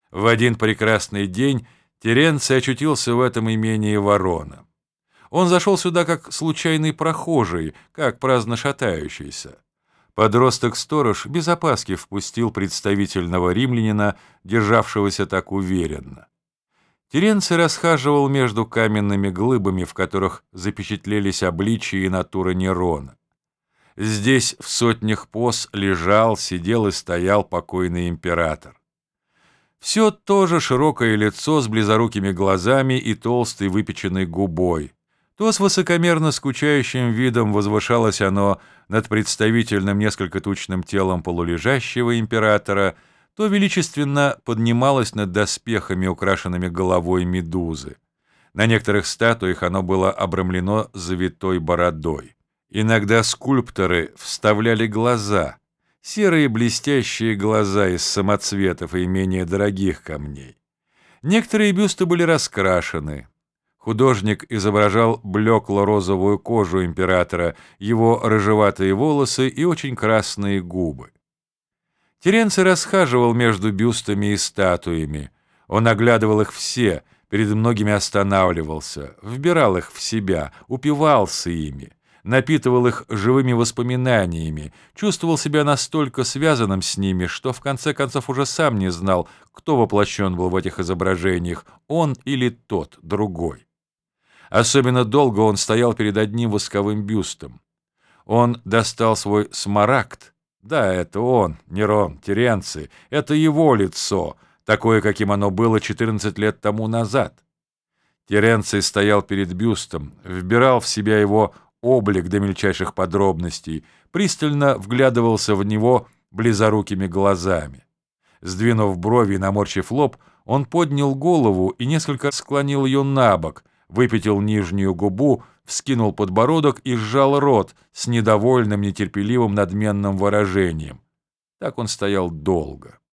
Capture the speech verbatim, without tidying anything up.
В один прекрасный день Теренций очутился в этом имении Ворона. Он зашел сюда как случайный прохожий, как праздно шатающийся. Подросток-сторож без опаски впустил представительного римлянина, державшегося так уверенно. Теренций расхаживал между каменными глыбами, в которых запечатлелись обличия и натура Нерона. Здесь в сотнях поз лежал, сидел и стоял покойный император. Все то же широкое лицо с близорукими глазами и толстой выпеченной губой. То с высокомерно скучающим видом возвышалось оно над представительным несколько тучным телом полулежащего императора, то величественно поднималось над доспехами, украшенными головой медузы. На некоторых статуях оно было обрамлено завитой бородой. Иногда скульпторы вставляли глаза, серые блестящие глаза из самоцветов и менее дорогих камней. Некоторые бюсты были раскрашены. Художник изображал блекло-розовую кожу императора, его рыжеватые волосы и очень красные губы. Теренций расхаживал между бюстами и статуями. Он оглядывал их все, перед многими останавливался, вбирал их в себя, упивался ими, напитывал их живыми воспоминаниями, чувствовал себя настолько связанным с ними, что в конце концов уже сам не знал, кто воплощен был в этих изображениях, он или тот, другой. Особенно долго он стоял перед одним восковым бюстом. Он достал свой смарагд. Да, это он, Нерон, Теренций, это его лицо, такое, каким оно было четырнадцать лет тому назад. Теренций стоял перед бюстом, вбирал в себя его облик до мельчайших подробностей, пристально вглядывался в него близорукими глазами. Сдвинув брови и наморщив лоб, он поднял голову и несколько склонил ее на бок, выпятил нижнюю губу, вскинул подбородок и сжал рот с недовольным, нетерпеливым, надменным выражением. Так он стоял долго.